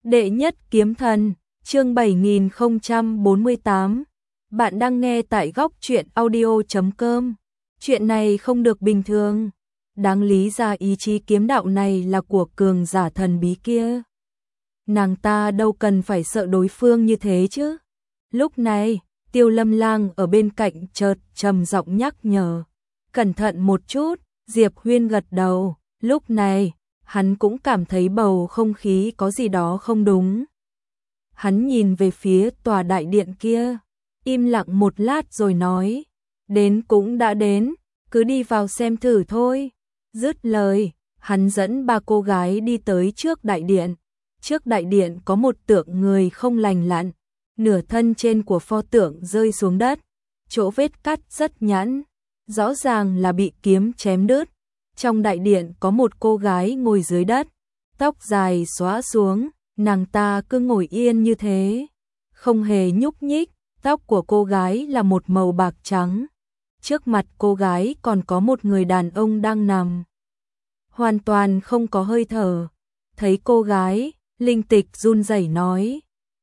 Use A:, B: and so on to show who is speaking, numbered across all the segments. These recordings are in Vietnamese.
A: Đệ nhất kiếm thần, chương 7048. Bạn đang nghe tại góc truyện audio.com. Chuyện này không được bình thường. Đáng lý ra ý chí kiếm đạo này là của cường giả thần bí kia. Nàng ta đâu cần phải sợ đối phương như thế chứ. Lúc này, Tiêu Lâm Lang ở bên cạnh chợt trầm giọng nhắc nhở. Cẩn thận một chút, Diệp Huyên gật đầu. Lúc này, hắn cũng cảm thấy bầu không khí có gì đó không đúng. Hắn nhìn về phía tòa đại điện kia, im lặng một lát rồi nói, đến cũng đã đến, cứ đi vào xem thử thôi. Dứt lời, hắn dẫn ba cô gái đi tới trước đại điện. Trước đại điện có một tượng người không lành lặn, nửa thân trên của pho tượng rơi xuống đất, chỗ vết cắt rất nhẵn, rõ ràng là bị kiếm chém đứt. Trong đại điện có một cô gái ngồi dưới đất, tóc dài xõa xuống, nàng ta cứ ngồi yên như thế, không hề nhúc nhích, tóc của cô gái là một màu bạc trắng. Trước mặt cô gái còn có một người đàn ông đang nằm, hoàn toàn không có hơi thở. Thấy cô gái, Linh Tịch run rẩy nói,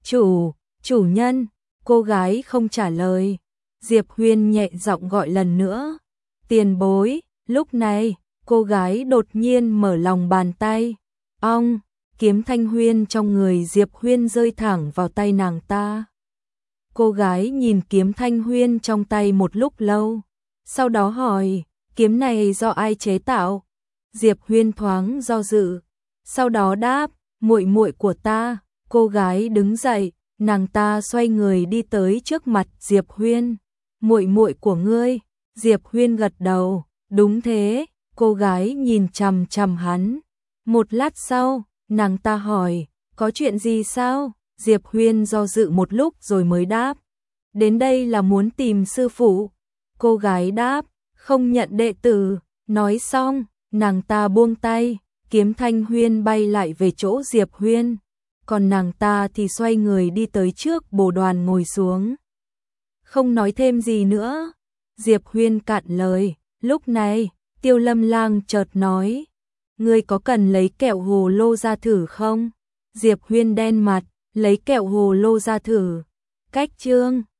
A: chủ nhân. Cô gái không trả lời. Diệp Huyên nhẹ giọng gọi lần nữa, tiền bối. Lúc này, cô gái đột nhiên mở lòng bàn tay. Ong, kiếm thanh huyên trong người Diệp Huyên rơi thẳng vào tay nàng ta. Cô gái nhìn kiếm thanh huyên trong tay một lúc lâu, sau đó hỏi, kiếm này do ai chế tạo? Diệp Huyên thoáng do dự, sau đó đáp, muội muội của ta. Cô gái đứng dậy, nàng ta xoay người đi tới trước mặt Diệp Huyên. Muội muội của ngươi? Diệp Huyên gật đầu, đúng thế. Cô gái nhìn chằm chằm hắn. Một lát sau, nàng ta hỏi, có chuyện gì sao? Diệp Huyên do dự một lúc rồi mới đáp, đến đây là muốn tìm sư phụ. Cô gái đáp, không nhận đệ tử. Nói xong, nàng ta buông tay, kiếm thanh huyên bay lại về chỗ Diệp Huyên, còn nàng ta thì xoay người đi tới trước bồ đoàn ngồi xuống. Không nói thêm gì nữa, Diệp Huyên cạn lời. Lúc này, Tiêu Lâm Lang chợt nói, ngươi có cần lấy kẹo hồ lô ra thử không? Diệp Huyên đen mặt, lấy kẹo hồ lô ra thử. Cách chương